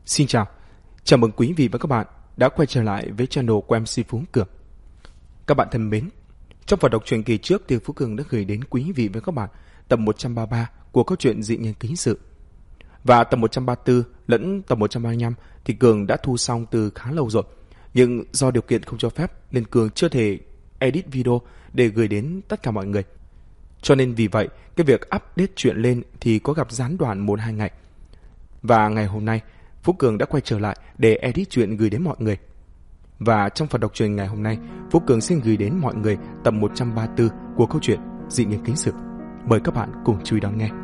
Xin chào mừng quý vị và các bạn đã quay trở lại với channel của MC Phú Cường. Các bạn thân mến, trong phần đọc truyện kỳ trước thì Phú Cường đã gửi đến quý vị và các bạn tập 133 của câu chuyện Dị Nhân Ký Sự. Và tập 134 lẫn tập 135 thì Cường đã thu xong từ khá lâu rồi. Nhưng do điều kiện không cho phép nên Cường chưa thể edit video để gửi đến tất cả mọi người. Cho nên vì vậy, cái việc update chuyện lên thì có gặp gián đoạn 1-2 ngày. Và ngày hôm nay, Phú Cường đã quay trở lại để edit chuyện gửi đến mọi người. Và trong phần đọc truyện ngày hôm nay, Phú Cường xin gửi đến mọi người tập 134 của câu chuyện Dị Nhân Ký Sự. Mời các bạn cùng chú ý đón nghe.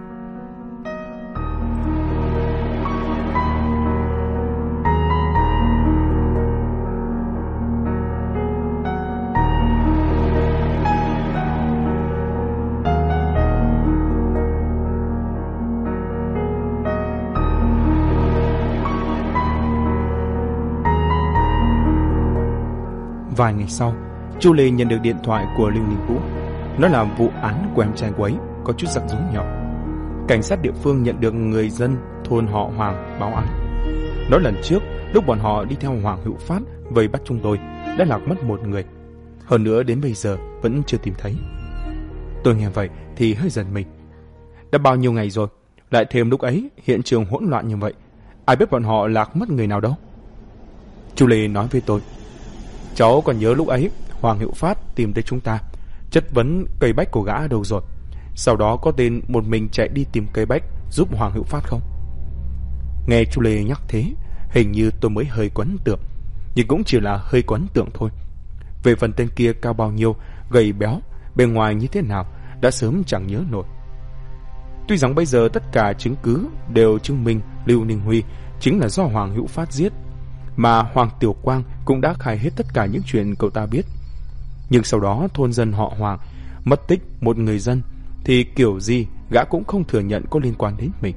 Vài ngày sau, Chu Lê nhận được điện thoại của Lưu Ninh Vũ. Nó là vụ án của em trai cô ấy có chút rắc rối nhỏ. Cảnh sát địa phương nhận được người dân thôn họ Hoàng báo án. Nói lần trước, lúc bọn họ đi theo Hoàng Hữu Phát vây bắt chúng tôi, đã lạc mất một người. Hơn nữa đến bây giờ vẫn chưa tìm thấy. Tôi nghe vậy thì hơi giận mình. Đã bao nhiêu ngày rồi, lại thêm lúc ấy hiện trường hỗn loạn như vậy, ai biết bọn họ lạc mất người nào đâu. Chu Lê nói với tôi, cháu còn nhớ lúc ấy Hoàng Hữu Phát tìm tới chúng ta, chất vấn cây bách của gã đâu rồi. Sau đó có tên một mình chạy đi tìm cây bách giúp Hoàng Hữu Phát không? Nghe Chu Lê nhắc thế, hình như tôi mới hơi có ấn tượng, nhưng cũng chỉ là hơi có ấn tượng thôi. Về phần tên kia cao bao nhiêu, gầy béo, bên ngoài như thế nào, đã sớm chẳng nhớ nổi. Tuy rằng bây giờ tất cả chứng cứ đều chứng minh Lưu Ninh Huy chính là do Hoàng Hữu Phát giết, mà Hoàng Tiểu Quang cũng đã khai hết tất cả những chuyện cậu ta biết. Nhưng sau đó thôn dân họ Hoàng mất tích một người dân, thì kiểu gì gã cũng không thừa nhận có liên quan đến mình.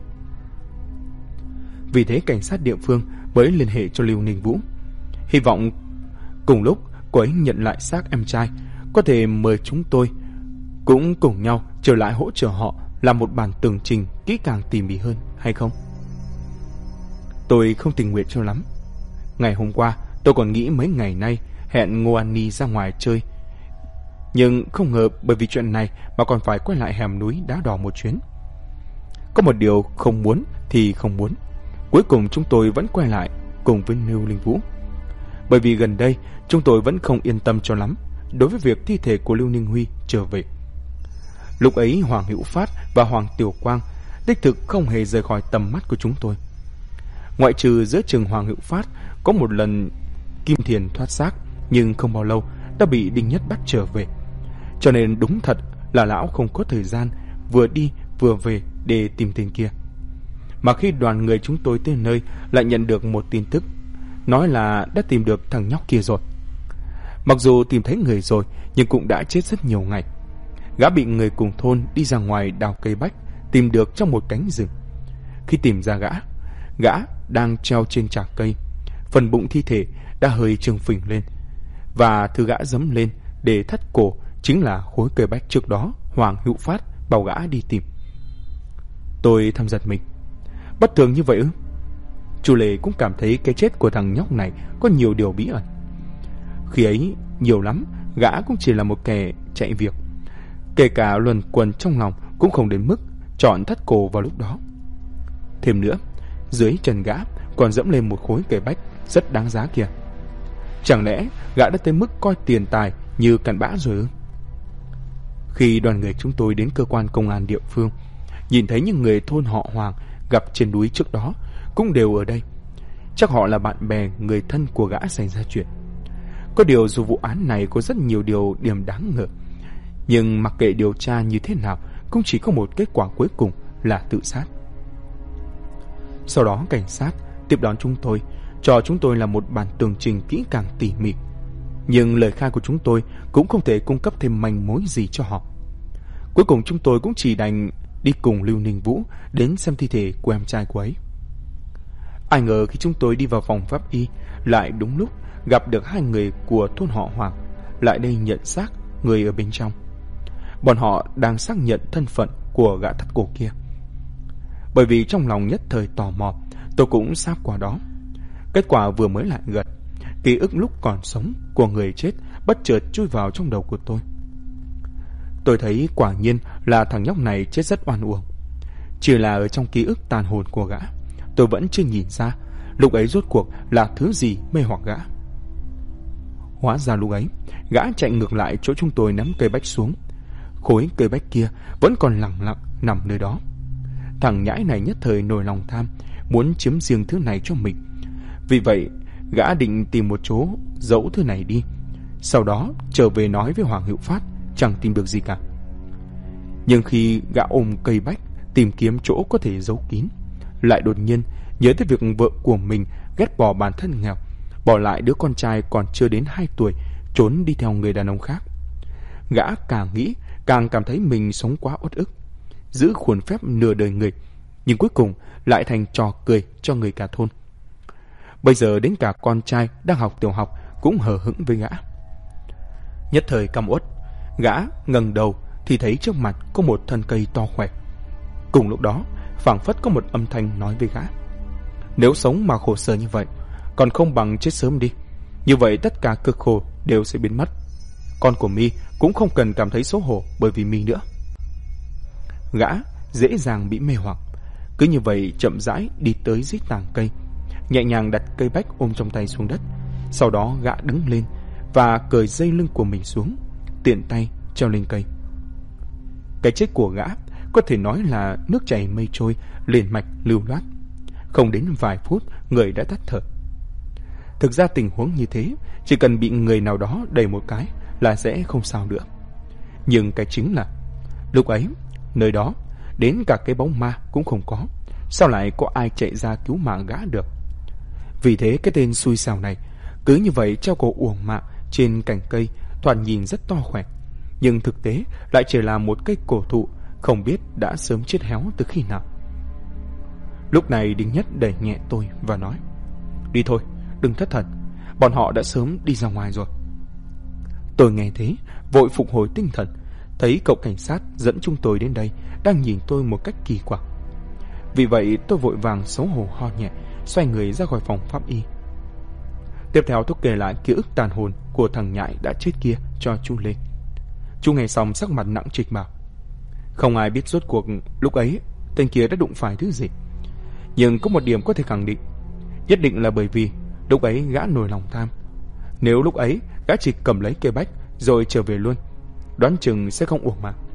Vì thế cảnh sát địa phương mới liên hệ cho Lưu Ninh Vũ, hy vọng cùng lúc cô ấy nhận lại xác em trai, có thể mời chúng tôi cũng cùng nhau trở lại hỗ trợ họ làm một bản tường trình kỹ càng tỉ mỉ hơn hay không. Tôi không tình nguyện cho lắm. Ngày hôm qua tôi còn nghĩ mấy ngày nay hẹn Ngô An Ni ra ngoài chơi, nhưng không ngờ bởi vì chuyện này mà còn phải quay lại hẻm núi Đá Đỏ một chuyến. Có một điều không muốn thì không muốn, cuối cùng chúng tôi vẫn quay lại cùng với Lưu Ninh Vũ. Bởi vì gần đây chúng tôi vẫn không yên tâm cho lắm đối với việc thi thể của Lưu Ninh Huy trở về. Lúc ấy Hoàng Hữu Phát và Hoàng Tiểu Quang đích thực không hề rời khỏi tầm mắt của chúng tôi. Ngoại trừ giữa chừng Hoàng Hữu Phát có một lần Kim Thiền thoát xác, nhưng không bao lâu đã bị Đinh Nhất bắt trở về. Cho nên đúng thật là lão không có thời gian vừa đi vừa về để tìm tên kia. Mà khi đoàn người chúng tôi tới nơi lại nhận được một tin tức, nói là đã tìm được thằng nhóc kia rồi. Mặc dù tìm thấy người rồi, nhưng cũng đã chết rất nhiều ngày. Gã bị người cùng thôn đi ra ngoài đào cây bách tìm được trong một cánh rừng. Khi tìm ra gã đang treo trên trạc cây, phần bụng thi thể đã hơi trương phình lên, và thứ gã giẫm lên để thắt cổ chính là khối cây bách trước đó Hoàng Hữu Phát bảo gã đi tìm. Tôi thầm giật mình. Bất thường như vậy ư? Chu Lê cũng cảm thấy cái chết của thằng nhóc này có nhiều điều bí ẩn. Khi ấy nhiều lắm gã cũng chỉ là một kẻ chạy việc, kể cả luẩn quẩn trong lòng cũng không đến mức chọn thắt cổ vào lúc đó. Thêm nữa, dưới chân gã còn dẫm lên một khối cây bách rất đáng giá kìa. Chẳng lẽ gã đã tới mức coi tiền tài như cặn bã rồi ư? Khi đoàn người chúng tôi đến cơ quan công an địa phương, nhìn thấy những người thôn họ Hoàng gặp trên núi trước đó cũng đều ở đây. Chắc họ là bạn bè, người thân của gã xảy ra chuyện. Có điều dù vụ án này có rất nhiều điều điểm đáng ngờ, nhưng mặc kệ điều tra như thế nào cũng chỉ có một kết quả cuối cùng là tự sát. Sau đó cảnh sát tiếp đón chúng tôi, cho chúng tôi là một bản tường trình kỹ càng tỉ mỉ. Nhưng lời khai của chúng tôi cũng không thể cung cấp thêm manh mối gì cho họ. Cuối cùng chúng tôi cũng chỉ đành đi cùng Lưu Ninh Vũ đến xem thi thể của em trai cô ấy. Ai ngờ khi chúng tôi đi vào phòng pháp y, lại đúng lúc gặp được hai người của thôn họ Hoàng lại đây nhận xác người ở bên trong. Bọn họ đang xác nhận thân phận của gã thắt cổ kia. Bởi vì trong lòng nhất thời tò mò, tôi cũng sáp qua đó. Kết quả vừa mới lại gật, ký ức lúc còn sống của người chết bất chợt chui vào trong đầu của tôi. Tôi thấy quả nhiên là thằng nhóc này chết rất oan uổng. Chỉ là ở trong ký ức tàn hồn của gã, tôi vẫn chưa nhìn ra lúc ấy rốt cuộc là thứ gì mê hoặc gã. Hóa ra lúc ấy, gã chạy ngược lại chỗ chúng tôi ném cây bách xuống. Khối cây bách kia vẫn còn lặng lặng nằm nơi đó. Thằng nhãi này nhất thời nổi lòng tham, muốn chiếm riêng thứ này cho mình. Vì vậy, gã định tìm một chỗ giấu thứ này đi, sau đó trở về nói với Hoàng Hữu Phát chẳng tìm được gì cả. Nhưng khi gã ôm cây bách tìm kiếm chỗ có thể giấu kín, lại đột nhiên nhớ tới việc vợ của mình ghét bỏ bản thân nghèo, bỏ lại đứa con trai còn chưa đến 2 tuổi trốn đi theo người đàn ông khác. Gã càng nghĩ càng cảm thấy mình sống quá uất ức, giữ khuôn phép nửa đời người, nhưng cuối cùng lại thành trò cười cho người cả thôn. Bây giờ đến cả con trai đang học tiểu học cũng hờ hững với gã. Nhất thời căm uất, gã ngẩng đầu thì thấy trước mặt có một thân cây to khỏe. Cùng lúc đó, phảng phất có một âm thanh nói với gã: nếu sống mà khổ sở như vậy, còn không bằng chết sớm đi. Như vậy tất cả cực khổ đều sẽ biến mất. Con của mi cũng không cần cảm thấy xấu hổ bởi vì mi nữa. Gã dễ dàng bị mê hoặc, cứ như vậy chậm rãi đi tới dưới tàng cây, nhẹ nhàng đặt cây bách ôm trong tay xuống đất. Sau đó gã đứng lên và cởi dây lưng của mình xuống, tiện tay treo lên cây. Cái chết của gã có thể nói là nước chảy mây trôi, liền mạch lưu loát. Không đến vài phút, người đã tắt thở. Thực ra tình huống như thế, chỉ cần bị người nào đó đẩy một cái là sẽ không sao nữa. Nhưng cái chính là lúc ấy, nơi đó, đến cả cái bóng ma cũng không có. Sao lại có ai chạy ra cứu mạng gã được? Vì thế cái tên xui xẻo này cứ như vậy treo cổ uổng mạng trên cành cây, thoạt nhìn rất to khỏe, nhưng thực tế lại chỉ là một cây cổ thụ không biết đã sớm chết héo từ khi nào. Lúc này Đinh Nhất đẩy nhẹ tôi và nói: đi thôi, đừng thất thần, bọn họ đã sớm đi ra ngoài rồi. Tôi nghe thế vội phục hồi tinh thần, thấy cậu cảnh sát dẫn chúng tôi đến đây đang nhìn tôi một cách kỳ quặc. Vì vậy tôi vội vàng xấu hổ ho nhẹ, xoay người ra khỏi phòng pháp y. Tiếp theo tôi kể lại ký ức tàn hồn của thằng nhãi đã chết kia cho chú Lê. Chú nghe xong sắc mặt nặng trịch bảo: không ai biết rốt cuộc lúc ấy tên kia đã đụng phải thứ gì, nhưng có một điểm có thể khẳng định, nhất định là bởi vì lúc ấy gã nổi lòng tham. Nếu lúc ấy gã chỉ cầm lấy cây bách rồi trở về luôn, đoán chừng sẽ không uổng mạng.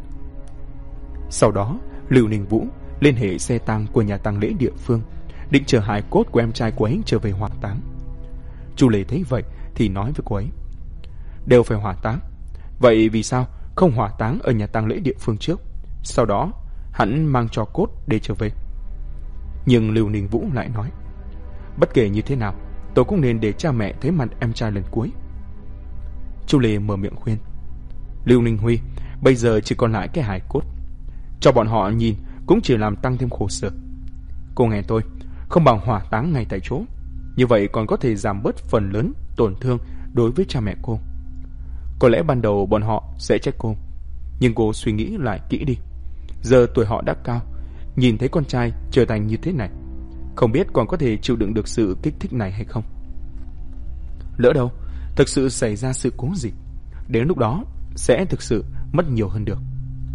Sau đó Lưu Ninh Vũ liên hệ xe tang của nhà tang lễ địa phương, định chở hài cốt của em trai của ấy trở về hỏa táng. Chu Lê thấy vậy thì nói với cô ấy: đều phải hỏa táng, vậy vì sao không hỏa táng ở nhà tang lễ địa phương trước, sau đó hắn mang tro cốt để trở về? Nhưng Lưu Ninh Vũ lại nói: bất kể như thế nào, tôi cũng nên để cha mẹ thấy mặt em trai lần cuối. Chu Lê mở miệng khuyên: Lưu Ninh Huy, bây giờ chỉ còn lại cái hài cốt, cho bọn họ nhìn cũng chỉ làm tăng thêm khổ sở. Cô nghe tôi, không bằng hỏa táng ngay tại chỗ, như vậy còn có thể giảm bớt phần lớn tổn thương đối với cha mẹ cô. Có lẽ ban đầu bọn họ sẽ trách cô, nhưng cô suy nghĩ lại kỹ đi. Giờ tuổi họ đã cao, nhìn thấy con trai trở thành như thế này, không biết còn có thể chịu đựng được sự kích thích này hay không. Lỡ đâu thực sự xảy ra sự cố gì, đến lúc đó sẽ thực sự mất nhiều hơn được.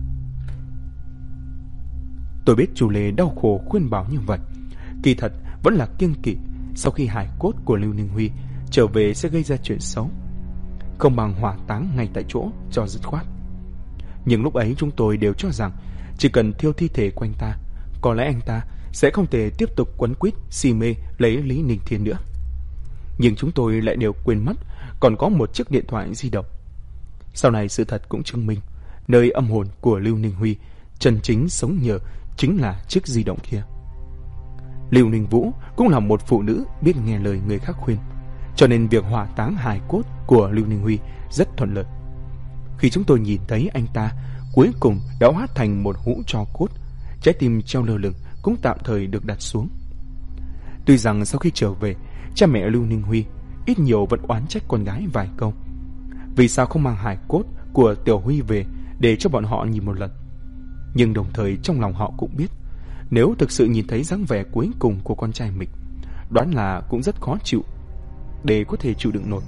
Tôi biết chú Lê đau khổ khuyên bảo như vậy, kỳ thật vẫn là kiêng kỵ sau khi hài cốt của Lưu Ninh Huy trở về sẽ gây ra chuyện xấu, không bằng hỏa táng ngay tại chỗ cho dứt khoát. Nhưng lúc ấy chúng tôi đều cho rằng chỉ cần thiêu thi thể của anh ta, có lẽ anh ta sẽ không thể tiếp tục quấn quýt si mê lấy Lý Ninh Thiên nữa. Nhưng chúng tôi lại đều quên mất còn có một chiếc điện thoại di động. Sau này sự thật cũng chứng minh, nơi âm hồn của Lưu Ninh Huy chân chính sống nhờ chính là chiếc di động kia. Lưu Ninh Vũ cũng là một phụ nữ biết nghe lời người khác khuyên, cho nên việc hỏa táng hài cốt của Lưu Ninh Huy rất thuận lợi. Khi chúng tôi nhìn thấy anh ta cuối cùng đã hóa thành một hũ tro cốt, trái tim treo lơ lửng cũng tạm thời được đặt xuống. Tuy rằng sau khi trở về, cha mẹ Lưu Ninh Huy ít nhiều vẫn oán trách con gái vài câu, vì sao không mang hài cốt của Tiểu Huy về để cho bọn họ nhìn một lần. Nhưng đồng thời trong lòng họ cũng biết, nếu thực sự nhìn thấy dáng vẻ cuối cùng của con trai mình, đoán là cũng rất khó chịu để có thể chịu đựng nổi.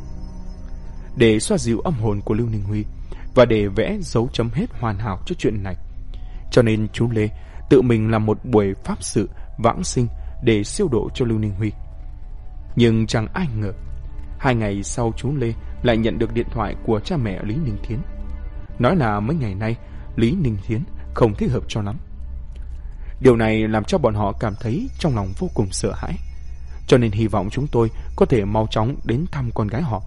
Để xoa dịu âm hồn của Lưu Ninh Huy và để vẽ dấu chấm hết hoàn hảo cho chuyện này, cho nên chú Lê tự mình làm một buổi pháp sự vãng sinh để siêu độ cho Lưu Ninh Huy. Nhưng chẳng ai ngờ, 2 ngày sau chú Lê lại nhận được điện thoại của cha mẹ Lý Ninh Thiến, nói là mấy ngày nay Lý Ninh Thiến không thích hợp cho lắm. Điều này làm cho bọn họ cảm thấy trong lòng vô cùng sợ hãi, cho nên hy vọng chúng tôi có thể mau chóng đến thăm con gái họ.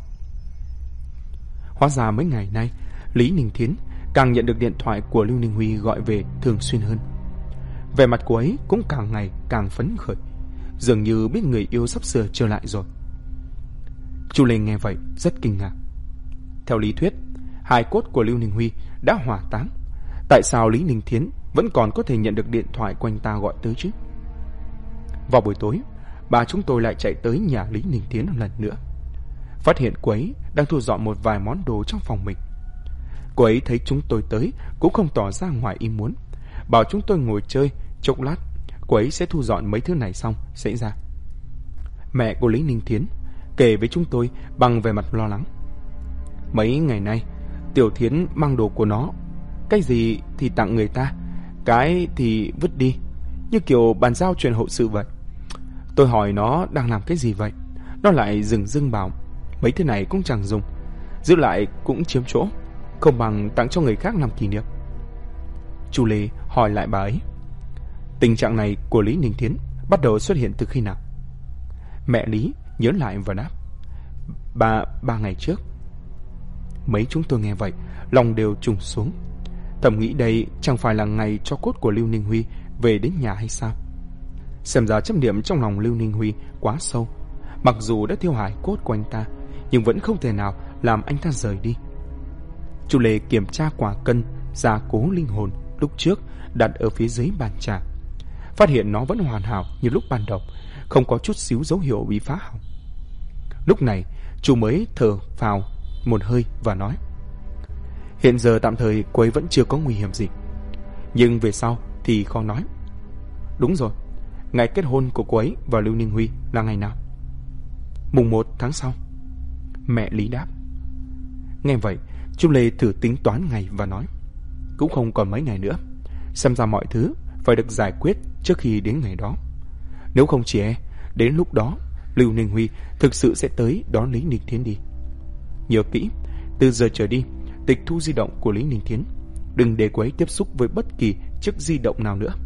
Hóa ra mấy ngày nay, Lý Ninh Thiến càng nhận được điện thoại của Lưu Ninh Huy gọi về thường xuyên hơn. Vẻ mặt cô ấy cũng càng ngày càng phấn khởi, dường như biết người yêu sắp sửa trở lại rồi. Chu Lê nghe vậy rất kinh ngạc. Theo lý thuyết, hài cốt của Lưu Ninh Huy đã hỏa táng, tại sao Lý Ninh Thiến vẫn còn có thể nhận được điện thoại của anh ta gọi tới chứ? Vào buổi tối, bà chúng tôi lại chạy tới nhà Lý Ninh Thiến một lần nữa, phát hiện cô ấy đang thu dọn một vài món đồ trong phòng mình. Cô ấy thấy chúng tôi tới cũng không tỏ ra ngoài ý muốn, bảo chúng tôi ngồi chơi chốc lát, cô ấy sẽ thu dọn mấy thứ này xong sẽ ra. Mẹ của Lý Ninh Thiến kể với chúng tôi bằng vẻ mặt lo lắng. Mấy ngày nay Tiểu Thiến mang đồ của nó, cái gì thì tặng người ta, cái thì vứt đi, như kiểu bàn giao chuyện hậu sự vậy. Tôi hỏi nó đang làm cái gì vậy, nó lại dừng dưng bảo mấy thứ này cũng chẳng dùng, giữ lại cũng chiếm chỗ, không bằng tặng cho người khác làm kỷ niệm. Chu Lê hỏi lại bà ấy, tình trạng này của Lý Ninh Thiến bắt đầu xuất hiện từ khi nào? Mẹ Lý nhớ lại và đáp, ba ngày trước. Mấy chúng tôi nghe vậy, lòng đều trùng xuống, thầm nghĩ đây chẳng phải là ngày cho cốt của Lưu Ninh Huy về đến nhà hay sao? Xem ra chấp niệm trong lòng Lưu Ninh Huy quá sâu, mặc dù đã thiêu hại cốt của anh ta, nhưng vẫn không thể nào làm anh ta rời đi. Chu Lê kiểm tra quả cân gia cố linh hồn lúc trước đặt ở phía dưới bàn trà, phát hiện nó vẫn hoàn hảo như lúc ban đầu, không có chút xíu dấu hiệu bị phá hỏng. Lúc này chú mới thở phào một hơi và nói, hiện giờ tạm thời cô ấy vẫn chưa có nguy hiểm gì, nhưng về sau thì khó nói. Đúng rồi, ngày kết hôn của cô ấy và Lưu Ninh Huy là ngày nào? Mùng 1 tháng sau. Mẹ Lý đáp. Nghe vậy, chú Lê thử tính toán ngày và nói, cũng không còn mấy ngày nữa, xem ra mọi thứ phải được giải quyết trước khi đến ngày đó. Nếu không chỉ đến lúc đó Lưu Ninh Huy thực sự sẽ tới đón Lý Ninh Thiến đi. Nhớ kỹ, từ giờ trở đi, tịch thu di động của Lý Ninh Thiến, đừng để cô ấy tiếp xúc với bất kỳ chiếc di động nào nữa.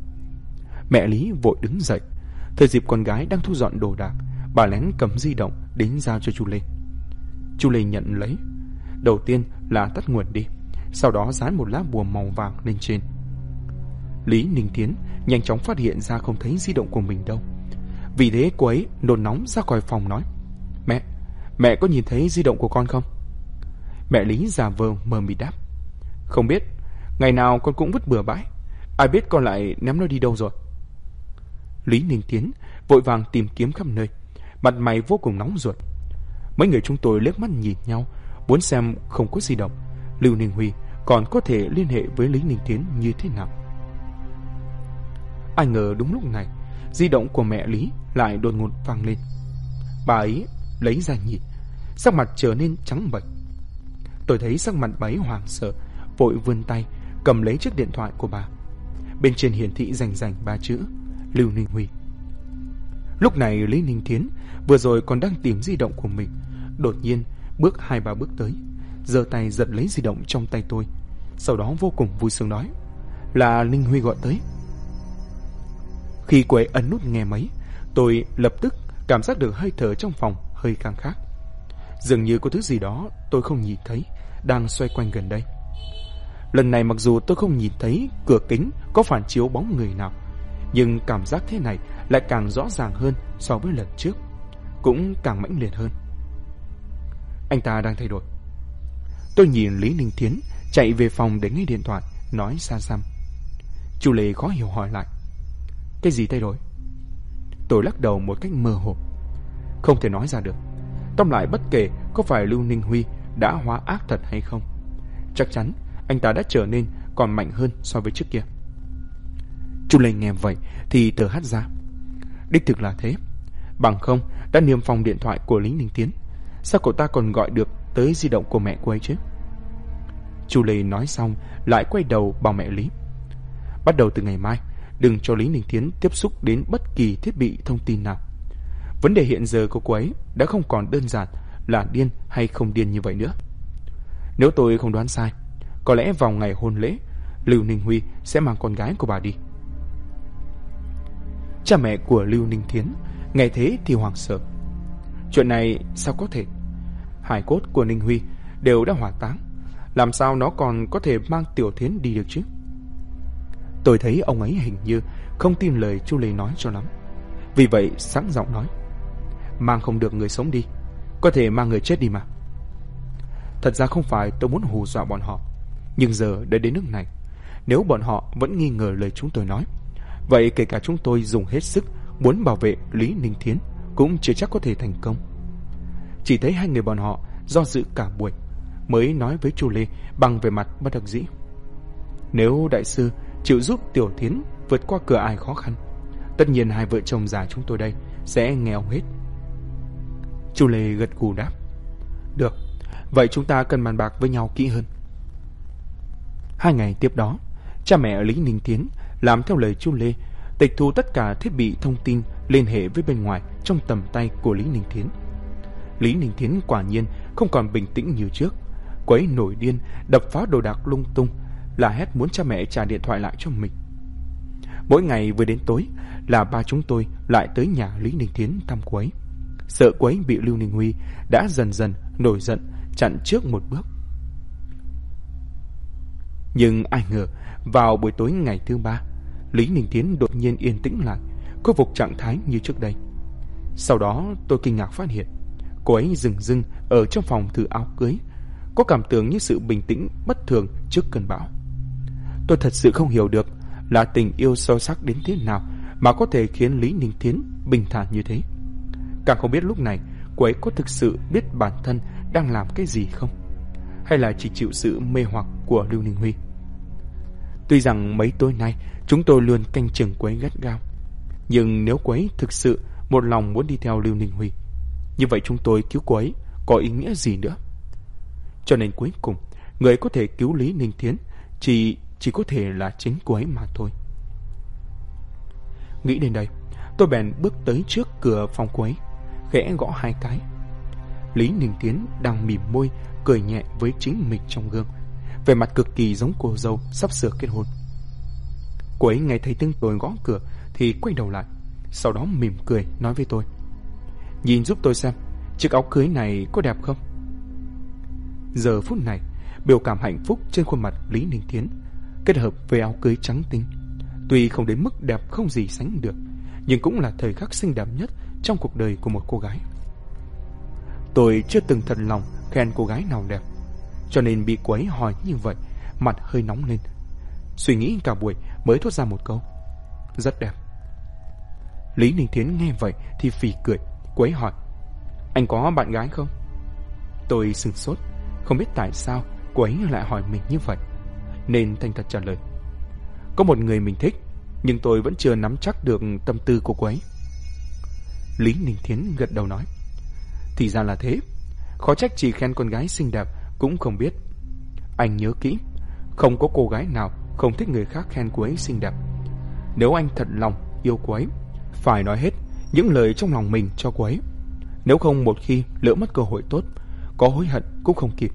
Mẹ Lý vội đứng dậy. Thời dịp con gái đang thu dọn đồ đạc, bà lén cầm di động đến giao cho chu Lê. Chu Lê nhận lấy. Đầu tiên là tắt nguồn đi, sau đó dán một lá bùa màu vàng lên trên. Lý Ninh Thiến nhanh chóng phát hiện ra không thấy di động của mình đâu. Vì thế cô ấy nôn nóng ra khỏi phòng nói, Mẹ có nhìn thấy di động của con không? Mẹ Lý giả vờ mờ mịt đáp, không biết, ngày nào con cũng vứt bừa bãi, ai biết con lại ném nó đi đâu rồi. Lý Ninh Thiến vội vàng tìm kiếm khắp nơi, mặt mày vô cùng nóng ruột. Mấy người chúng tôi liếc mắt nhìn nhau, muốn xem không có di động, Lưu Ninh Huy còn có thể liên hệ với Lý Ninh Thiến như thế nào. Ai ngờ đúng lúc này, di động của mẹ Lý lại đột ngột vang lên. Bà ấy lấy ra nhìn, sắc mặt trở nên trắng bệch. Tôi thấy sắc mặt bà ấy hoảng sợ, vội vươn tay cầm lấy chiếc điện thoại của bà. Bên trên hiển thị rành rành 3 chữ Lưu Ninh Huy. Lúc này Lý Ninh Thiến vừa rồi còn đang tìm di động của mình, đột nhiên bước 2-3 bước tới, giơ tay giật lấy di động trong tay tôi, sau đó vô cùng vui sướng nói, là Ninh Huy gọi tới. Khi cô ấy ấn nút nghe máy, tôi lập tức cảm giác được hơi thở trong phòng hơi khang khác. Dường như có thứ gì đó tôi không nhìn thấy đang xoay quanh gần đây. Lần này mặc dù tôi không nhìn thấy cửa kính có phản chiếu bóng người nào, nhưng cảm giác thế này lại càng rõ ràng hơn so với lần trước, cũng càng mãnh liệt hơn. Anh ta đang thay đổi. Tôi nhìn Lý Ninh Thiến chạy về phòng để nghe điện thoại, nói xa xăm. Chu Lê khó hiểu hỏi lại, cái gì thay đổi? Tôi lắc đầu một cách mơ hồ, không thể nói ra được. Tóm lại bất kể có phải Lưu Ninh Huy đã hóa ác thật hay không, chắc chắn anh ta đã trở nên còn mạnh hơn so với trước kia. Chu Lê nghe vậy thì thở hắt ra. Đích thực là thế. Bằng không đã niêm phong điện thoại của Lý Ninh Tiến. Sao cậu ta còn gọi được tới di động của mẹ cô ấy chứ? Chu Lê nói xong lại quay đầu bảo mẹ Lý: bắt đầu từ ngày mai, đừng cho Lý Ninh Tiến tiếp xúc đến bất kỳ thiết bị thông tin nào. Vấn đề hiện giờ của cô ấy đã không còn đơn giản là điên hay không điên như vậy nữa. Nếu tôi không đoán sai, có lẽ vào ngày hôn lễ, Lưu Ninh Huy sẽ mang con gái của bà đi. Cha mẹ của Lưu Ninh Thiến nghe thế thì hoảng sợ. Chuyện này sao có thể? Hài cốt của Ninh Huy đều đã hỏa táng, làm sao nó còn có thể mang Tiểu Thiến đi được chứ? Tôi thấy ông ấy hình như không tin lời Chu Lê nói cho lắm, vì vậy sáng giọng nói: mang không được người sống đi, có thể mang người chết đi mà. Thật ra không phải tôi muốn hù dọa bọn họ, nhưng giờ đã đến nước này, nếu bọn họ vẫn nghi ngờ lời chúng tôi nói, vậy kể cả chúng tôi dùng hết sức muốn bảo vệ Lý Ninh Thiến cũng chưa chắc có thể thành công. Chỉ thấy hai người bọn họ do dự cả buổi mới nói với Chu Lê bằng vẻ mặt bất đắc dĩ: nếu đại sư chịu giúp Tiểu Thiến vượt qua cửa ải khó khăn, tất nhiên hai vợ chồng già chúng tôi đây sẽ nghe ông hết. Chu Lê gật gù đáp: được, vậy chúng ta cần bàn bạc với nhau kỹ hơn. 2 ngày tiếp đó, cha mẹ Lý Ninh Thiến làm theo lời Chu Lê, tịch thu tất cả thiết bị thông tin liên hệ với bên ngoài trong tầm tay của Lý Ninh Thiến. Lý Ninh Thiến quả nhiên không còn bình tĩnh như trước. Cô ấy nổi điên, đập phá đồ đạc lung tung, la hét muốn cha mẹ trả điện thoại lại cho mình. Mỗi ngày vừa đến tối là ba chúng tôi lại tới nhà Lý Ninh Thiến thăm cô ấy. Sợ cô ấy bị Lưu Ninh Huy đã dần dần nổi giận chặn trước một bước. Nhưng ai ngờ vào buổi tối ngày thứ 3, Lý Ninh Thiến đột nhiên yên tĩnh lại, khôi phục trạng thái như trước đây. Sau đó tôi kinh ngạc phát hiện cô ấy dừng dưng ở trong phòng thử áo cưới, có cảm tưởng như sự bình tĩnh bất thường trước cơn bão. Tôi thật sự không hiểu được là tình yêu sâu sắc đến thế nào mà có thể khiến Lý Ninh Thiến bình thản như thế. Càng không biết lúc này cô ấy có thực sự biết bản thân đang làm cái gì không, hay là chỉ chịu sự mê hoặc của Lưu Ninh Huy. Tuy rằng mấy tối nay chúng tôi luôn canh chừng cô ấy gắt gao, nhưng nếu cô ấy thực sự một lòng muốn đi theo Lưu Ninh Huy, như vậy chúng tôi cứu cô ấy có ý nghĩa gì nữa? Cho nên cuối cùng người có thể cứu Lý Ninh Thiến chỉ có thể là chính cô ấy mà thôi. Nghĩ đến đây, tôi bèn bước tới trước cửa phòng cô ấy, khẽ gõ 2 cái. Lý Ninh Thiến đang mỉm môi cười nhẹ với chính mình trong gương, vẻ mặt cực kỳ giống cô dâu sắp sửa kết hôn. Cô ấy nghe thấy tiếng tôi gõ cửa thì quay đầu lại, sau đó mỉm cười nói với tôi: nhìn giúp tôi xem chiếc áo cưới này có đẹp không. Giờ phút này, biểu cảm hạnh phúc trên khuôn mặt Lý Ninh Thiến kết hợp với áo cưới trắng tinh, tuy không đến mức đẹp không gì sánh được, nhưng cũng là thời khắc xinh đẹp nhất trong cuộc đời của một cô gái. Tôi chưa từng thật lòng khen cô gái nào đẹp, cho nên bị cô ấy hỏi như vậy, mặt hơi nóng lên. Suy nghĩ cả buổi mới thốt ra một câu: rất đẹp. Lý Ninh Thiến nghe vậy thì phì cười. Cô ấy hỏi: anh có bạn gái không? Tôi sửng sốt, không biết tại sao cô ấy lại hỏi mình như vậy, nên thành thật trả lời: có một người mình thích, nhưng tôi vẫn chưa nắm chắc được tâm tư của cô ấy. Lý Ninh Thiến gật đầu nói: thì ra là thế, khó trách chỉ khen con gái xinh đẹp cũng không biết. Anh nhớ kỹ, không có cô gái nào không thích người khác khen cô ấy xinh đẹp. Nếu anh thật lòng yêu cô ấy, phải nói hết những lời trong lòng mình cho cô ấy. Nếu không một khi lỡ mất cơ hội tốt, có hối hận cũng không kịp.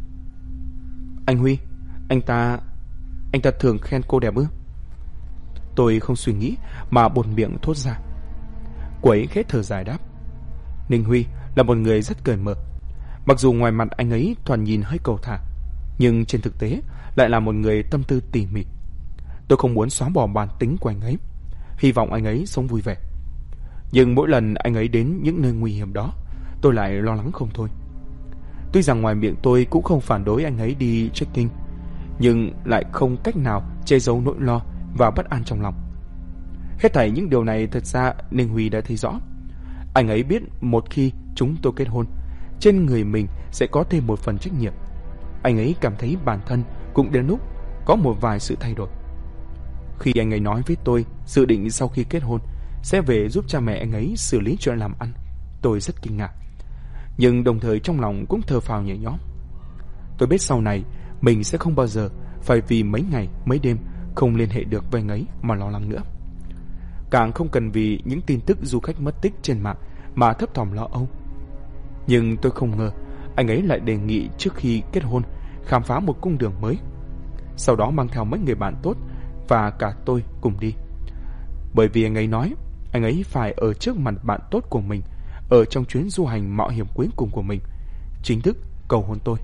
Anh Huy, anh ta thường khen cô đẹp ư? Tôi không suy nghĩ mà buột miệng thốt ra. Cô ấy khẽ thở dài đáp: Ninh Huy là một người rất cởi mở. Mặc dù ngoài mặt anh ấy thoạt nhìn hơi cầu thả, nhưng trên thực tế lại là một người tâm tư tỉ mỉ. Tôi không muốn xóa bỏ bản tính của anh ấy, hy vọng anh ấy sống vui vẻ. Nhưng mỗi lần anh ấy đến những nơi nguy hiểm đó, tôi lại lo lắng không thôi. Tuy rằng ngoài miệng tôi cũng không phản đối anh ấy đi trekking, nhưng lại không cách nào che giấu nỗi lo và bất an trong lòng. Hết thảy những điều này thật ra Ninh Huy đã thấy rõ. Anh ấy biết một khi chúng tôi kết hôn, trên người mình sẽ có thêm một phần trách nhiệm. Anh ấy cảm thấy bản thân cũng đến lúc có một vài sự thay đổi. Khi anh ấy nói với tôi dự định sau khi kết hôn sẽ về giúp cha mẹ anh ấy xử lý chuyện làm ăn. Tôi rất kinh ngạc, nhưng đồng thời trong lòng cũng thở phào nhẹ nhõm. Tôi biết sau này mình sẽ không bao giờ phải vì mấy ngày mấy đêm không liên hệ được với anh ấy mà lo lắng nữa. Càng không cần vì những tin tức du khách mất tích trên mạng mà thấp thỏm lo âu. Nhưng tôi không ngờ anh ấy lại đề nghị trước khi kết hôn khám phá một cung đường mới, sau đó mang theo mấy người bạn tốt và cả tôi cùng đi. Bởi vì anh ấy nói anh ấy phải ở trước mặt bạn tốt của mình ở trong chuyến du hành mạo hiểm cuối cùng của mình, chính thức cầu hôn tôi.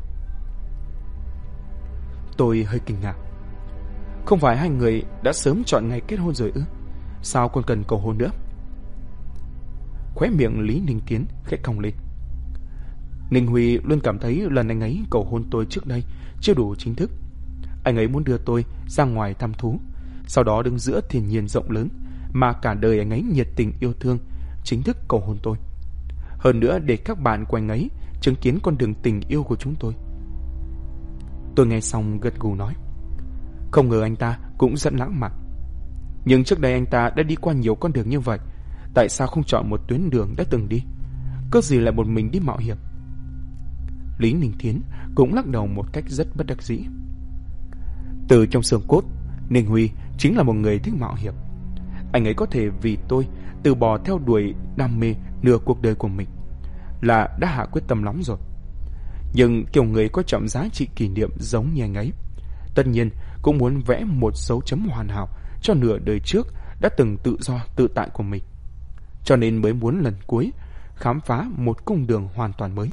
Tôi hơi kinh ngạc. Không phải hai người đã sớm chọn ngày kết hôn rồi ư? Sao còn cần cầu hôn nữa? Khóe miệng Lý Ninh Tiến khẽ cong lên. Ninh Huy luôn cảm thấy lần anh ấy cầu hôn tôi trước đây chưa đủ chính thức. Anh ấy muốn đưa tôi ra ngoài thăm thú, sau đó đứng giữa thiên nhiên rộng lớn mà cả đời anh ấy nhiệt tình yêu thương, chính thức cầu hôn tôi. Hơn nữa để các bạn của anh ấy chứng kiến con đường tình yêu của chúng tôi. Tôi nghe xong gật gù nói, không ngờ anh ta cũng rất lãng mạn. Nhưng trước đây anh ta đã đi qua nhiều con đường như vậy, tại sao không chọn một tuyến đường đã từng đi? Cớ gì lại một mình đi mạo hiểm? Lý Ninh Thiến cũng lắc đầu một cách rất bất đắc dĩ. Từ trong xương cốt, Ninh Huy chính là một người thích mạo hiểm. Anh ấy có thể vì tôi từ bỏ theo đuổi đam mê nửa cuộc đời của mình là đã hạ quyết tâm lắm rồi. Nhưng kiểu người có trọng giá trị kỷ niệm giống như anh ấy, tất nhiên cũng muốn vẽ một dấu chấm hoàn hảo cho nửa đời trước đã từng tự do tự tại của mình, cho nên mới muốn lần cuối khám phá một cung đường hoàn toàn mới.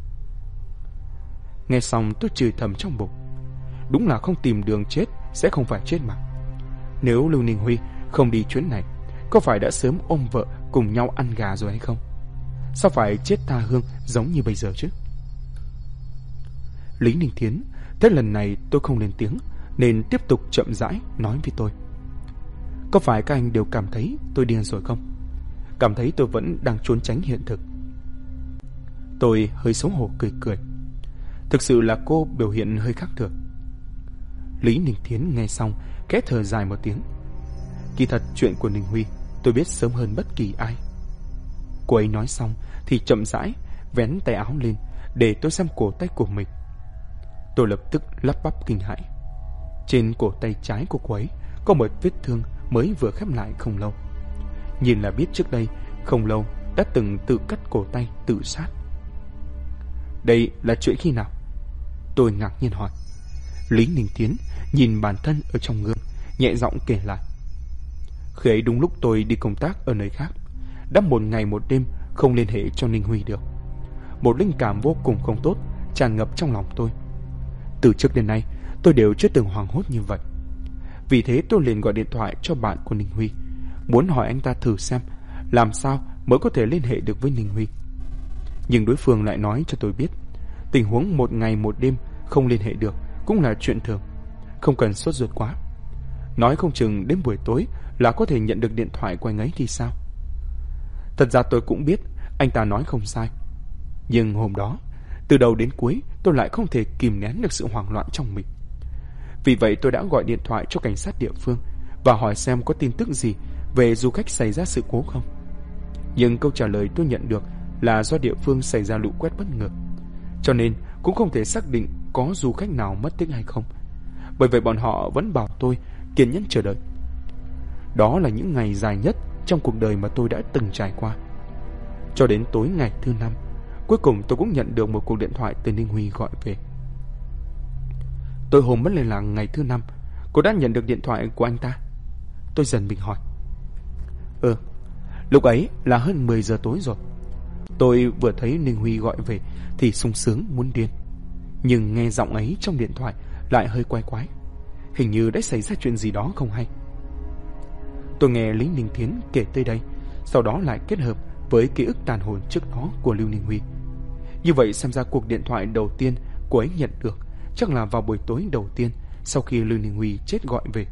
Nghe xong tôi chửi thầm trong bụng, đúng là không tìm đường chết sẽ không phải chết mà. Nếu Lưu Ninh Huy không đi chuyến này, có phải đã sớm ôm vợ cùng nhau ăn gà rồi hay không? Sao phải chết tha hương giống như bây giờ chứ? Lý Ninh Thiến thế lần này tôi không lên tiếng, nên tiếp tục chậm rãi nói với tôi. Có phải các anh đều cảm thấy tôi điên rồi không? Cảm thấy tôi vẫn đang trốn tránh hiện thực? Tôi hơi xấu hổ cười cười. Thực sự là cô biểu hiện hơi khác thường. Lý Ninh Thiến nghe xong khẽ thở dài một tiếng. Kỳ thật chuyện của Ninh Huy tôi biết sớm hơn bất kỳ ai. Cô ấy nói xong thì chậm rãi vén tay áo lên để tôi xem cổ tay của mình. Tôi lập tức lắp bắp kinh hãi. Trên cổ tay trái của cô ấy có một vết thương mới vừa khép lại không lâu. Nhìn là biết trước đây không lâu đã từng tự cắt cổ tay tự sát. Đây là chuyện khi nào? Tôi ngạc nhiên hỏi. Lý Ninh Tiến nhìn bản thân ở trong gương, nhẹ giọng kể lại. Khi ấy đúng lúc tôi đi công tác ở nơi khác, đã một ngày một đêm không liên hệ cho Ninh Huy được. Một linh cảm vô cùng không tốt tràn ngập trong lòng tôi. Từ trước đến nay tôi đều chưa từng hoảng hốt như vậy. Vì thế tôi liền gọi điện thoại cho bạn của Ninh Huy, muốn hỏi anh ta thử xem làm sao mới có thể liên hệ được với Ninh Huy. Nhưng đối phương lại nói cho tôi biết tình huống một ngày một đêm không liên hệ được cũng là chuyện thường, không cần sốt ruột quá. Nói không chừng đến buổi tối là có thể nhận được điện thoại của anh ấy thì sao? Thật ra tôi cũng biết anh ta nói không sai. Nhưng hôm đó từ đầu đến cuối tôi lại không thể kìm nén được sự hoảng loạn trong mình. Vì vậy tôi đã gọi điện thoại cho cảnh sát địa phương và hỏi xem có tin tức gì về du khách xảy ra sự cố không. Nhưng câu trả lời tôi nhận được là do địa phương xảy ra lũ quét bất ngờ, cho nên cũng không thể xác định có du khách nào mất tích hay không. Bởi vậy bọn họ vẫn bảo tôi kiên nhẫn chờ đợi. Đó là những ngày dài nhất trong cuộc đời mà tôi đã từng trải qua. Cho đến tối ngày thứ 5, cuối cùng tôi cũng nhận được một cuộc điện thoại từ Ninh Huy gọi về. Tôi hôm mất liên lạc ngày thứ 5, cô đã nhận được điện thoại của anh ta? Tôi dần mình hỏi. Lúc ấy là hơn 10 giờ tối rồi. Tôi vừa thấy Ninh Huy gọi về thì sung sướng muốn điên. Nhưng nghe giọng ấy trong điện thoại lại hơi quái quái. Hình như đã xảy ra chuyện gì đó không hay. Tôi nghe Lý Ninh Thiến kể tới đây, sau đó lại kết hợp với ký ức tàn hồn trước đó của Lưu Ninh Huy. Như vậy xem ra cuộc điện thoại đầu tiên cô ấy nhận được chắc là vào buổi tối đầu tiên sau khi Lưu Ninh Huy chết gọi về.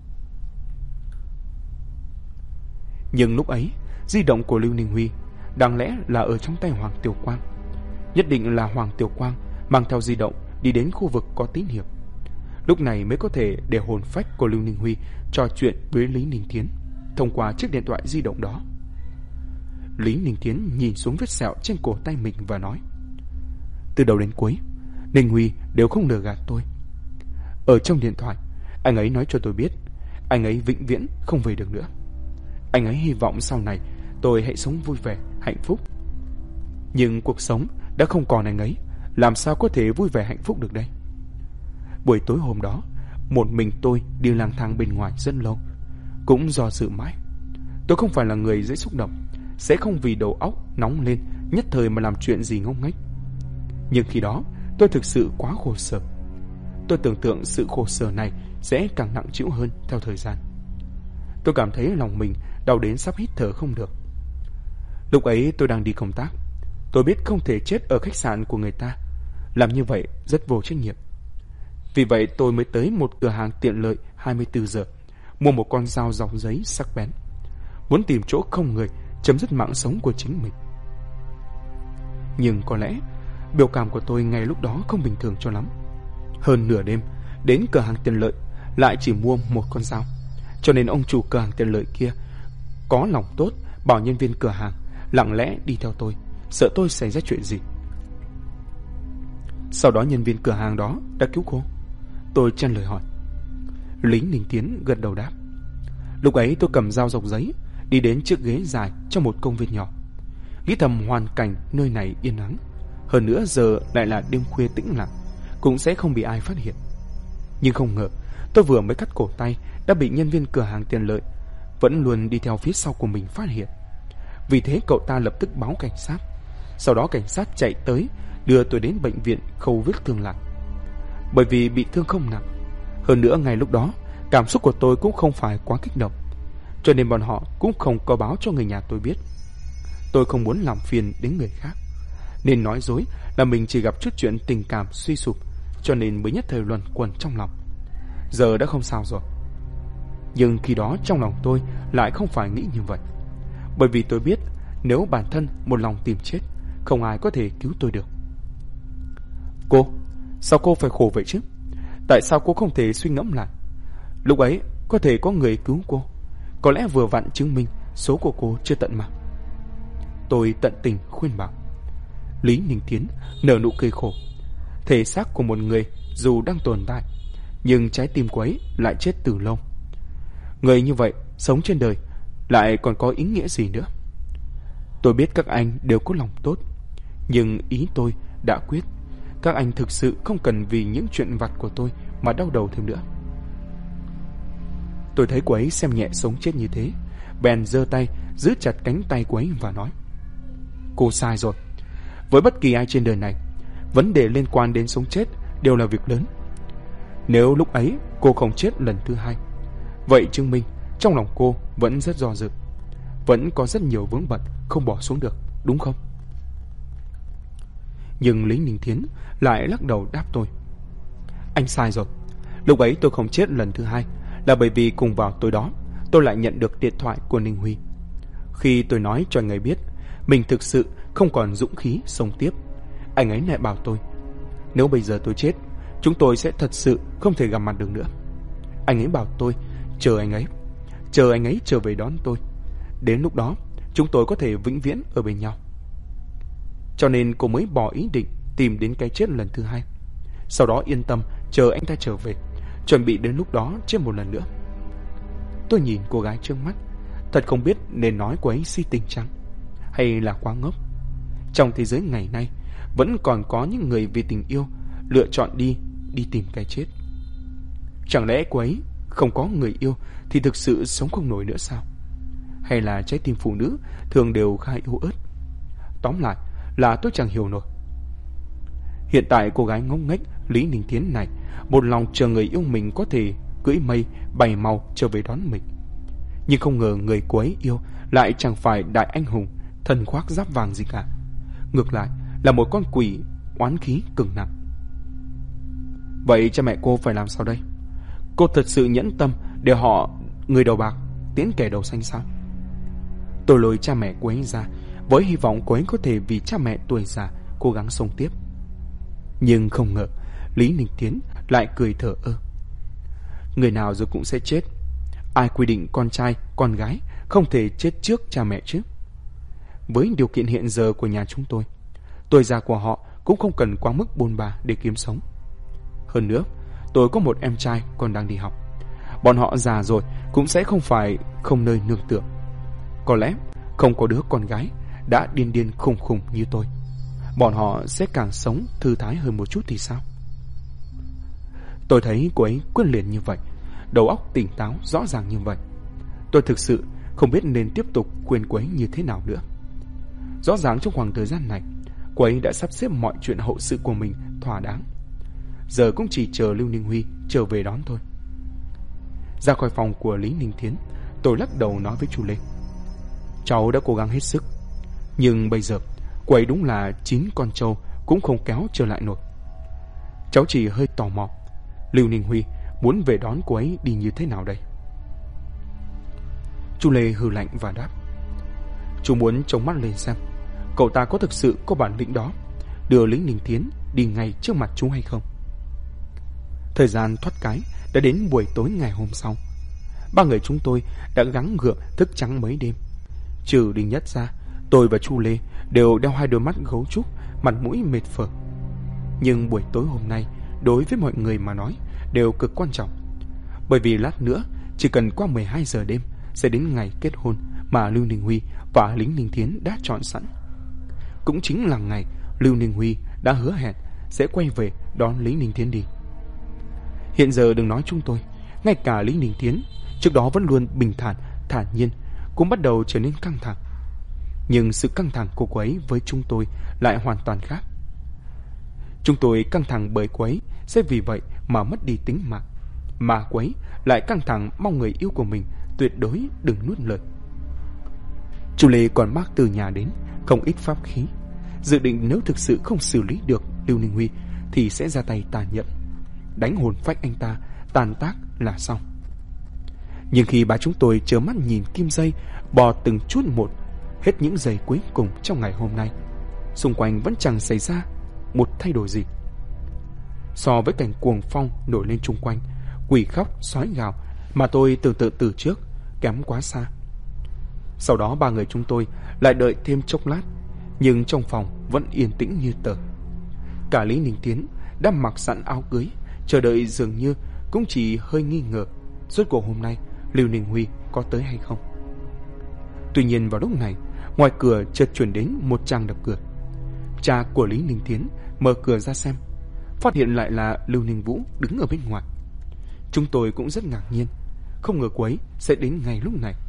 Nhưng lúc ấy di động của Lưu Ninh Huy đáng lẽ là ở trong tay Hoàng Tiểu Quang. Nhất định là Hoàng Tiểu Quang mang theo di động đi đến khu vực có tín hiệu, lúc này mới có thể để hồn phách của Lưu Ninh Huy trò chuyện với Lý Ninh Thiến. thông qua chiếc điện thoại di động đó. Lý Ninh Tiến nhìn xuống vết sẹo trên cổ tay mình và nói: từ đầu đến cuối, Ninh Huy đều không lừa gạt tôi. Ở trong điện thoại, anh ấy nói cho tôi biết anh ấy vĩnh viễn không về được nữa. Anh ấy hy vọng sau này tôi hãy sống vui vẻ, hạnh phúc. Nhưng cuộc sống đã không còn anh ấy, làm sao có thể vui vẻ hạnh phúc được đây? Buổi tối hôm đó, một mình tôi đi lang thang bên ngoài rất lâu, cũng do dự mãi. Tôi không phải là người dễ xúc động, sẽ không vì đầu óc nóng lên nhất thời mà làm chuyện gì ngốc nghếch. Nhưng khi đó, tôi thực sự quá khổ sở. Tôi tưởng tượng sự khổ sở này sẽ càng nặng trĩu hơn theo thời gian. Tôi cảm thấy lòng mình đau đến sắp hít thở không được. Lúc ấy tôi đang đi công tác. Tôi biết không thể chết ở khách sạn của người ta, làm như vậy rất vô trách nhiệm. Vì vậy tôi mới tới một cửa hàng tiện lợi 24 giờ, mua một con dao dọc giấy sắc bén, muốn tìm chỗ không người chấm dứt mạng sống của chính mình. Nhưng có lẽ biểu cảm của tôi ngay lúc đó không bình thường cho lắm. Hơn nửa đêm đến cửa hàng tiện lợi lại chỉ mua một con dao, cho nên ông chủ cửa hàng tiện lợi kia có lòng tốt bảo nhân viên cửa hàng lặng lẽ đi theo tôi, sợ tôi xảy ra chuyện gì. Sau đó nhân viên cửa hàng đó đã cứu cô. Tôi chen lời hỏi. Lý Ninh Tiến gật đầu đáp. Lúc ấy tôi cầm dao dọc giấy đi đến chiếc ghế dài trong một công viên nhỏ, nghĩ thầm hoàn cảnh nơi này yên ắng, hơn nữa giờ lại là đêm khuya tĩnh lặng, cũng sẽ không bị ai phát hiện. Nhưng không ngờ tôi vừa mới cắt cổ tay đã bị nhân viên cửa hàng tiện lợi vẫn luôn đi theo phía sau của mình phát hiện. Vì thế cậu ta lập tức báo cảnh sát. Sau đó cảnh sát chạy tới đưa tôi đến bệnh viện khâu vết thương lại. Bởi vì bị thương không nặng, hơn nữa ngay lúc đó cảm xúc của tôi cũng không phải quá kích động, cho nên bọn họ cũng không có báo cho người nhà tôi biết. Tôi không muốn làm phiền đến người khác, nên nói dối là mình chỉ gặp chút chuyện tình cảm suy sụp, cho nên mới nhất thời luẩn quẩn trong lòng. Giờ đã không sao rồi. Nhưng khi đó trong lòng tôi lại không phải nghĩ như vậy. Bởi vì tôi biết nếu bản thân một lòng tìm chết, không ai có thể cứu tôi được. Cô, sao cô phải khổ vậy chứ? Tại sao cô không thể suy ngẫm lại? Lúc ấy có thể có người cứu cô, có lẽ vừa vặn chứng minh số của cô chưa tận mà. Tôi tận tình khuyên bảo. Lý Ninh Tiến nở nụ cười khổ. Thể xác của một người dù đang tồn tại, nhưng trái tim của ấy lại chết từ lâu. Người như vậy sống trên đời lại còn có ý nghĩa gì nữa? Tôi biết các anh đều có lòng tốt, nhưng ý tôi đã quyết. Các anh thực sự không cần vì những chuyện vặt của tôi mà đau đầu thêm nữa. Tôi thấy cô ấy xem nhẹ sống chết như thế, bèn giơ tay giữ chặt cánh tay cô ấy và nói. Cô sai rồi. Với bất kỳ ai trên đời này, vấn đề liên quan đến sống chết đều là việc lớn. Nếu lúc ấy cô không chết lần thứ hai, vậy chứng minh trong lòng cô vẫn rất do dự, vẫn có rất nhiều vướng bận không bỏ xuống được, đúng không? Nhưng Lý Ninh Tiến lại lắc đầu đáp tôi. Anh sai rồi. Lúc ấy tôi không chết lần thứ hai là bởi vì cùng vào tối đó tôi lại nhận được điện thoại của Ninh Huy. Khi tôi nói cho anh ấy biết mình thực sự không còn dũng khí sống tiếp, anh ấy lại bảo tôi, nếu bây giờ tôi chết, chúng tôi sẽ thật sự không thể gặp mặt được nữa. Anh ấy bảo tôi chờ anh ấy trở về đón tôi. Đến lúc đó chúng tôi có thể vĩnh viễn ở bên nhau. Cho nên cô mới bỏ ý định tìm đến cái chết lần thứ hai, sau đó yên tâm chờ anh ta trở về, chuẩn bị đến lúc đó chết một lần nữa. Tôi nhìn cô gái trước mắt, thật không biết nên nói cô ấy si tình chăng, hay là quá ngốc. Trong thế giới ngày nay vẫn còn có những người vì tình yêu lựa chọn đi tìm cái chết. Chẳng lẽ cô ấy không có người yêu thì thực sự sống không nổi nữa sao? Hay là trái tim phụ nữ thường đều khá yếu ớt? Tóm lại là tôi chẳng hiểu nổi. Hiện tại cô gái ngốc nghếch Lý Ninh Tiến này một lòng chờ người yêu mình có thể cưỡi mây bay mau trở về đón mình. Nhưng không ngờ người cô ấy yêu lại chẳng phải đại anh hùng thần khoác giáp vàng gì cả. Ngược lại là một con quỷ oán khí cực nặng. Vậy cha mẹ cô phải làm sao đây? Cô thật sự nhẫn tâm để họ người đầu bạc tiễn kẻ đầu xanh sao? Tôi lôi cha mẹ cô ấy ra với hy vọng cô ấy có thể vì cha mẹ tuổi già cố gắng sống tiếp. Nhưng không ngờ Lý Ninh Tiến lại cười thở ơ. Người nào rồi cũng sẽ chết. Ai quy định con trai, con gái không thể chết trước cha mẹ chứ? Với điều kiện hiện giờ của nhà chúng tôi, tuổi già của họ cũng không cần quá mức bôn ba để kiếm sống. Hơn nữa, tôi có một em trai còn đang đi học. Bọn họ già rồi cũng sẽ không phải không nơi nương tựa. Có lẽ không có đứa con gái đã điên điên khùng khùng như tôi, bọn họ sẽ càng sống thư thái hơn một chút thì sao? Tôi thấy cô ấy quyết liệt như vậy, đầu óc tỉnh táo rõ ràng như vậy. Tôi thực sự không biết nên tiếp tục khuyên cô ấy như thế nào nữa. Rõ ràng trong khoảng thời gian này, cô ấy đã sắp xếp mọi chuyện hậu sự của mình thỏa đáng. Giờ cũng chỉ chờ Lưu Ninh Huy trở về đón thôi. Ra khỏi phòng của Lý Ninh Thiến, tôi lắc đầu nói với chú Lê: cháu đã cố gắng hết sức, nhưng bây giờ cô ấy đúng là 9 con trâu cũng không kéo trở lại nổi. Cháu chỉ hơi tò mò, Lưu Ninh Huy muốn về đón cô ấy đi như thế nào đây? Chú Lê hừ lạnh và đáp: chú muốn trông mắt lên xem cậu ta có thực sự có bản lĩnh đó đưa Lý Ninh Thiến đi ngay trước mặt chú hay không. Thời gian thoát cái đã đến buổi tối ngày hôm sau. Ba người chúng tôi đã gắng gượng thức trắng mấy đêm. Trừ Đinh Nhất ra, tôi và chú Lê đều đeo 2 đôi mắt gấu trúc, mặt mũi mệt phờ. Nhưng buổi tối hôm nay đối với mọi người mà nói đều cực quan trọng, bởi vì lát nữa chỉ cần qua 12 giờ đêm sẽ đến ngày kết hôn mà Lưu Ninh Huy và Lý Ninh Thiến đã chọn sẵn. Cũng chính là ngày Lưu Ninh Huy đã hứa hẹn sẽ quay về đón Lý Ninh Thiến đi. Hiện giờ đừng nói chúng tôi, ngay cả Lý Ninh Thiến trước đó vẫn luôn bình thản, thản nhiên cũng bắt đầu trở nên căng thẳng. Nhưng sự căng thẳng của cô ấy với chúng tôi lại hoàn toàn khác. Chúng tôi căng thẳng bởi cô ấy sẽ vì vậy mà mất đi tính mạng, mà cô ấy lại căng thẳng mong người yêu của mình tuyệt đối đừng nuốt lời. Chú Lê còn mang từ nhà đến không ít pháp khí, dự định nếu thực sự không xử lý được Lưu Ninh Huy thì sẽ ra tay tàn nhẫn, đánh hồn phách anh ta tàn tác là xong. Nhưng khi ba chúng tôi trơ mắt nhìn kim dây bò từng chút một hết những giây cuối cùng trong ngày hôm nay, xung quanh vẫn chẳng xảy ra một thay đổi gì. So với cảnh cuồng phong nổi lên chung quanh, quỷ khóc sói gào mà tôi tưởng tượng từ trước kém quá xa. Sau đó ba người chúng tôi lại đợi thêm chốc lát, nhưng trong phòng vẫn yên tĩnh như tờ. Cả Lý Ninh Tiến đã mặc sẵn áo cưới, chờ đợi dường như cũng chỉ hơi nghi ngờ rốt cuộc hôm nay Lưu Ninh Huy có tới hay không. Tuy nhiên vào lúc này, ngoài cửa chợt truyền đến một tràng đập cửa. Cha của Lý Ninh Tiến mở cửa ra xem, phát hiện lại là Lưu Ninh Vũ đứng ở bên ngoài. Chúng tôi cũng rất ngạc nhiên, không ngờ cô ấy sẽ đến ngay lúc này.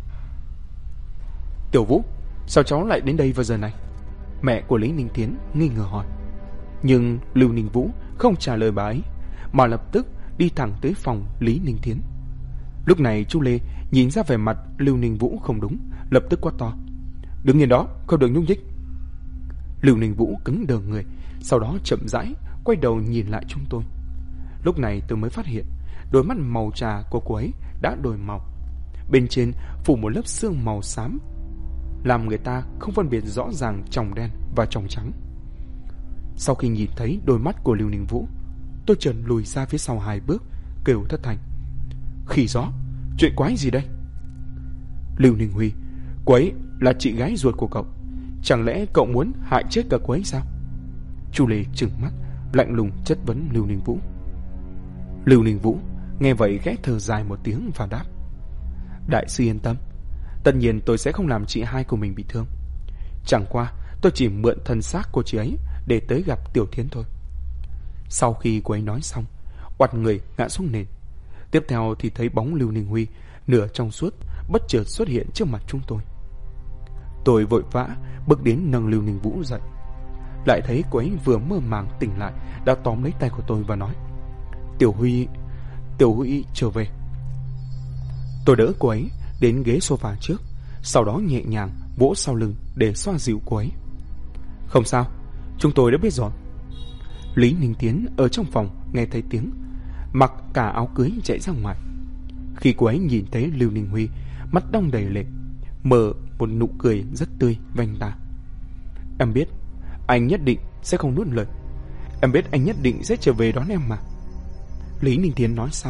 Tiểu Vũ, sao cháu lại đến đây vào giờ này? Mẹ của Lý Ninh Tiến nghi ngờ hỏi. Nhưng Lưu Ninh Vũ không trả lời bà ấy, mà lập tức đi thẳng tới phòng Lý Ninh Tiến. Lúc này chú Lê nhìn ra vẻ mặt Lưu Ninh Vũ không đúng, lập tức quát to: đứng yên đó, không được nhúc nhích. Lưu Ninh Vũ cứng đờ người, sau đó chậm rãi quay đầu nhìn lại chúng tôi. Lúc này tôi mới phát hiện đôi mắt màu trà của cô ấy đã đổi màu, bên trên phủ một lớp sương màu xám, làm người ta không phân biệt rõ ràng tròng đen và tròng trắng. Sau khi nhìn thấy đôi mắt của Lưu Ninh Vũ, tôi chợt lùi ra phía sau 2 bước, kêu thất thanh: khỉ gió, chuyện quái gì đây? Lưu Ninh Huy, cô ấy là chị gái ruột của cậu, chẳng lẽ cậu muốn hại chết cả cô ấy sao? Chu Lê trừng mắt lạnh lùng chất vấn Lưu Ninh Vũ. Lưu Ninh Vũ nghe vậy khẽ thở dài một tiếng và đáp: đại sư yên tâm, tất nhiên tôi sẽ không làm chị hai của mình bị thương. Chẳng qua tôi chỉ mượn thân xác của chị ấy để tới gặp Tiểu Thiến thôi. Sau khi cô ấy nói xong, oặt người ngã xuống nền. Tiếp theo thì thấy bóng Lưu Ninh Huy nửa trong suốt bất chợt xuất hiện trước mặt chúng tôi. Tôi vội vã bước đến nâng Lưu Ninh Vũ dậy, lại thấy cô ấy vừa mơ màng tỉnh lại đã tóm lấy tay của tôi và nói: Tiểu Huy trở về. Tôi đỡ cô ấy đến ghế sofa trước, sau đó nhẹ nhàng vỗ sau lưng để xoa dịu cô ấy. Không sao, chúng tôi đã biết rồi. Lý Ninh Tiến ở trong phòng nghe thấy tiếng, mặc cả áo cưới chạy ra ngoài. Khi cô ấy nhìn thấy Lưu Ninh Huy, mắt đong đầy lệ, mở một nụ cười rất tươi vành ta. Em biết anh nhất định sẽ không nuốt lời, em biết anh nhất định sẽ trở về đón em mà. Lý Ninh Tiến nói xong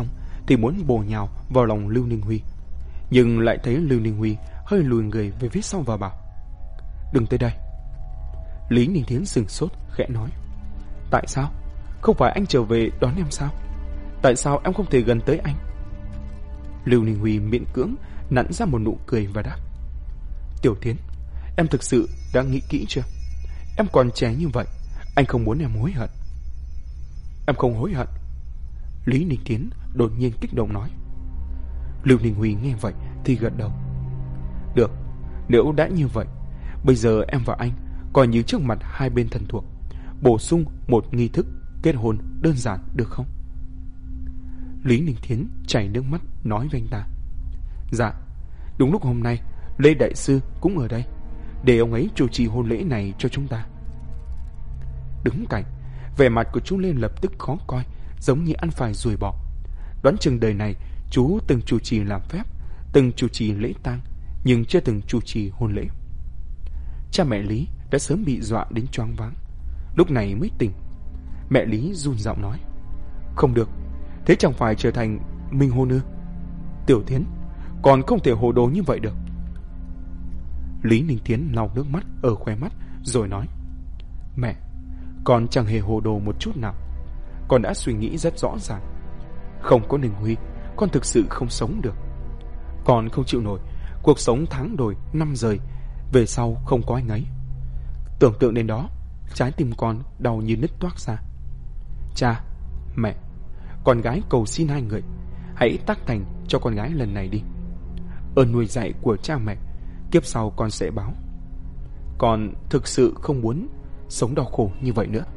thì muốn bổ nhào vào lòng Lưu Ninh Huy, nhưng lại thấy Lưu Ninh Huy hơi lùi người về phía sau và bảo: "Đừng tới đây." Lý Ninh Thiến sửng sốt, khẽ nói: "Tại sao? Không phải anh trở về đón em sao? Tại sao em không thể gần tới anh?" Lưu Ninh Huy miễn cưỡng nặn ra một nụ cười và đáp: "Tiểu Thiến, em thực sự đã nghĩ kỹ chưa? Em còn trẻ như vậy, anh không muốn em hối hận." "Em không hối hận." Lý Ninh Thiến đột nhiên kích động nói. Lưu Ninh Huy nghe vậy thì gật đầu. "Được, nếu đã như vậy, bây giờ em và anh coi như trước mặt hai bên thân thuộc, bổ sung một nghi thức kết hôn đơn giản được không?" Lý Ninh Thiến chảy nước mắt nói với anh ta: "Dạ, đúng lúc hôm nay Lê Đại Sư cũng ở đây, để ông ấy chủ trì hôn lễ này cho chúng ta." Đứng cạnh, vẻ mặt của chú Lê lập tức khó coi, giống như ăn phải ruồi bọ. Đoán chừng đời này chú từng chủ trì làm phép, từng chủ trì lễ tang, nhưng chưa từng chủ trì hôn lễ. Cha mẹ Lý đã sớm bị dọa đến choáng váng, lúc này mới tỉnh. Mẹ Lý run giọng nói: "Không được, thế chẳng phải trở thành minh hôn ư? Tiểu Thiến, còn không thể hồ đồ như vậy được." Lý Ninh Thiến lau nước mắt ở khóe mắt rồi nói: "Mẹ, con chẳng hề hồ đồ một chút nào. Con đã suy nghĩ rất rõ ràng. Không có Ninh Huy, con thực sự không sống được. Con không chịu nổi cuộc sống tháng đồi năm rời về sau không có anh ấy. Tưởng tượng đến đó, trái tim con đau như nứt toác ra. Cha, mẹ, con gái cầu xin hai người hãy tác thành cho con gái lần này đi. Ơn nuôi dạy của cha mẹ kiếp sau con sẽ báo. Con thực sự không muốn sống đau khổ như vậy nữa."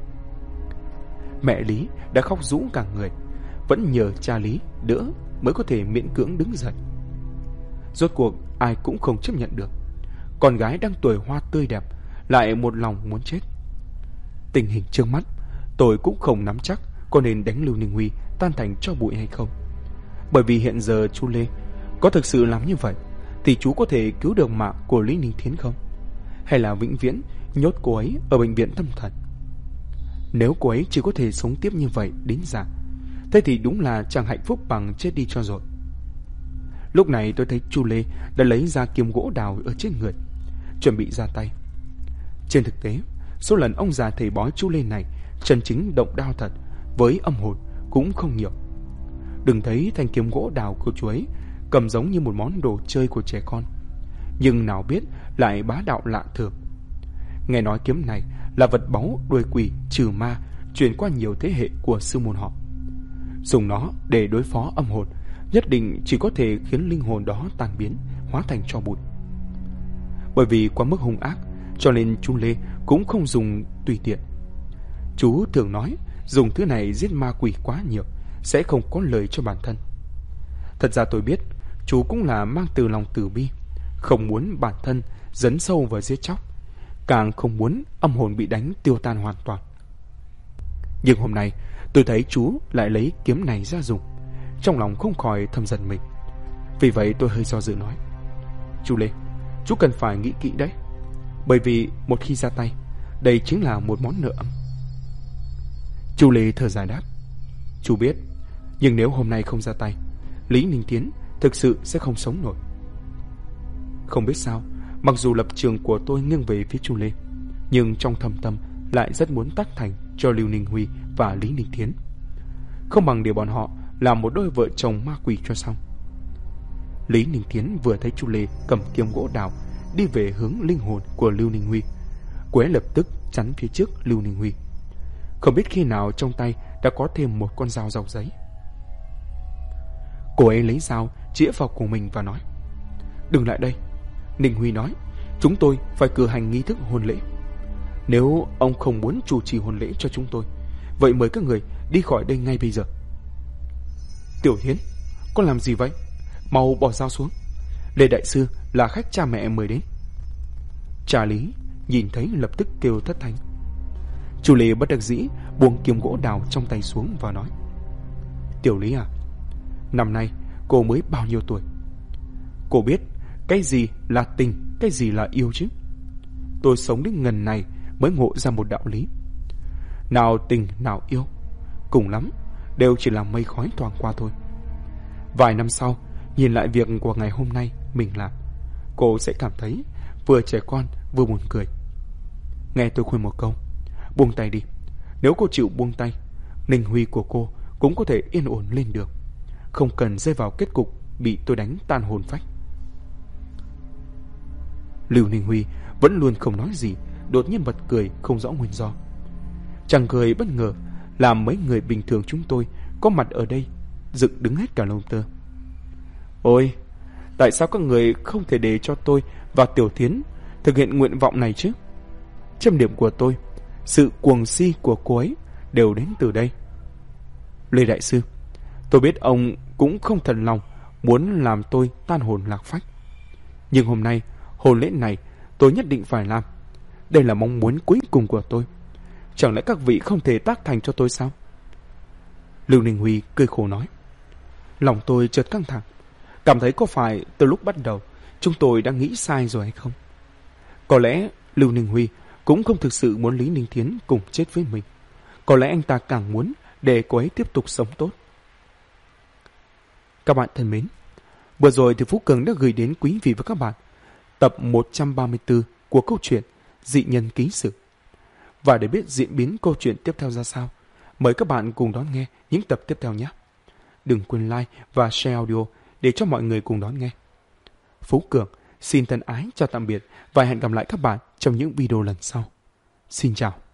Mẹ Lý đã khóc rũ cả người, vẫn nhờ cha Lý đỡ mới có thể miễn cưỡng đứng dậy. Rốt cuộc ai cũng không chấp nhận được, con gái đang tuổi hoa tươi đẹp lại một lòng muốn chết. Tình hình trước mắt, tôi cũng không nắm chắc có nên đánh Lưu Ninh Huy tan thành tro bụi hay không. Bởi vì hiện giờ chú Lê có thực sự làm như vậy thì chú có thể cứu được mạng của Lý Ninh Thiến không? Hay là vĩnh viễn nhốt cô ấy ở bệnh viện tâm thần? Nếu cô ấy chỉ có thể sống tiếp như vậy đến già, thế thì đúng là chẳng hạnh phúc bằng chết đi cho rồi. Lúc này tôi thấy chú Lê đã lấy ra kiếm gỗ đào ở trên người, chuẩn bị ra tay. Trên thực tế, số lần ông già thầy bói chú Lê này chân chính động đao thật với âm hồn cũng không nhiều. Đừng thấy thanh kiếm gỗ đào của chú ấy cầm giống như một món đồ chơi của trẻ con, nhưng nào biết lại bá đạo lạ thường. Nghe nói kiếm này là vật báu đuôi quỷ trừ ma truyền qua nhiều thế hệ của sư môn họ. Dùng nó để đối phó âm hồn nhất định chỉ có thể khiến linh hồn đó tan biến, hóa thành tro bụi. Bởi vì quá mức hung ác, cho nên chú Lê cũng không dùng tùy tiện. Chú thường nói dùng thứ này giết ma quỷ quá nhiều sẽ không có lợi cho bản thân. Thật ra tôi biết chú cũng là mang từ lòng từ bi, không muốn bản thân dấn sâu vào giết chóc, càng không muốn âm hồn bị đánh tiêu tan hoàn toàn. Nhưng hôm nay tôi thấy chú lại lấy kiếm này ra dùng, trong lòng không khỏi thầm giận mình. Vì vậy tôi hơi do dự nói: "Chú Lê, chú cần phải nghĩ kỹ đấy, bởi vì một khi ra tay, đây chính là một món nợ ấm." Chú Lê thở dài đáp: "Chú biết, nhưng nếu hôm nay không ra tay, Lý Ninh Thiến thực sự sẽ không sống nổi." Không biết sao, mặc dù lập trường của tôi nghiêng về phía chú Lê, nhưng trong thâm tâm lại rất muốn tác thành cho Lưu Ninh Huy và Lý Ninh Thiến. Không bằng để bọn họ làm một đôi vợ chồng ma quỷ cho xong. Lý Ninh Thiến vừa thấy chú Lê cầm kiếm gỗ đào đi về hướng linh hồn của Lưu Ninh Huy, cô ấy lập tức chắn phía trước Lưu Ninh Huy. Không biết khi nào trong tay đã có thêm một con dao dọc giấy. Cô ấy lấy dao chĩa vào cổ mình và nói: "Đừng lại đây. Ninh Huy nói chúng tôi phải cử hành nghi thức hôn lễ. Nếu ông không muốn chủ trì hôn lễ cho chúng tôi, vậy mời các người đi khỏi đây ngay bây giờ." "Tiểu Thiến, con làm gì vậy? Mau bỏ dao xuống. Lê Đại Sư là khách cha mẹ mời đến." Cha Lý nhìn thấy lập tức kêu thất thanh. Chú Lê bất đắc dĩ buông kiếm gỗ đào trong tay xuống và nói: "Tiểu Lý à, năm nay cô mới bao nhiêu tuổi? Cô biết cái gì là tình, cái gì là yêu chứ? Tôi sống đến ngần này mới ngộ ra một đạo lý. Nào tình nào yêu, cùng lắm đều chỉ là mây khói thoảng qua thôi. Vài năm sau, nhìn lại việc của ngày hôm nay mình làm, cô sẽ cảm thấy vừa trẻ con vừa buồn cười. Nghe tôi khuyên một câu, buông tay đi. Nếu cô chịu buông tay, Ninh Huy của cô cũng có thể yên ổn lên được, không cần rơi vào kết cục bị tôi đánh tan hồn phách. Lưu Ninh Huy vẫn luôn không nói gì, đột nhiên bật cười không rõ nguyên do. Chàng cười bất ngờ làm mấy người bình thường chúng tôi có mặt ở đây dựng đứng hết cả lông tơ. Ôi, tại sao các người không thể để cho tôi và Tiểu Thiến thực hiện nguyện vọng này chứ? Châm điểm của tôi, sự cuồng si của cô ấy đều đến từ đây. Lê Đại Sư, tôi biết ông cũng không thật lòng muốn làm tôi tan hồn lạc phách. Nhưng hôm nay, hôn lễ này tôi nhất định phải làm. Đây là mong muốn cuối cùng của tôi. Chẳng lẽ các vị không thể tác thành cho tôi sao? Lưu Ninh Huy cười khổ nói. Lòng tôi chợt căng thẳng, cảm thấy có phải từ lúc bắt đầu chúng tôi đã nghĩ sai rồi hay không? Có lẽ Lưu Ninh Huy cũng không thực sự muốn Lý Ninh Thiến cùng chết với mình. Có lẽ anh ta càng muốn để cô ấy tiếp tục sống tốt. Các bạn thân mến, vừa rồi thì Phú Cường đã gửi đến quý vị và các bạn tập 134 của câu chuyện Dị Nhân Ký Sự. Và để biết diễn biến câu chuyện tiếp theo ra sao, mời các bạn cùng đón nghe những tập tiếp theo nhé. Đừng quên like và share audio để cho mọi người cùng đón nghe. Phú Cường xin thân ái chào tạm biệt và hẹn gặp lại các bạn trong những video lần sau. Xin chào.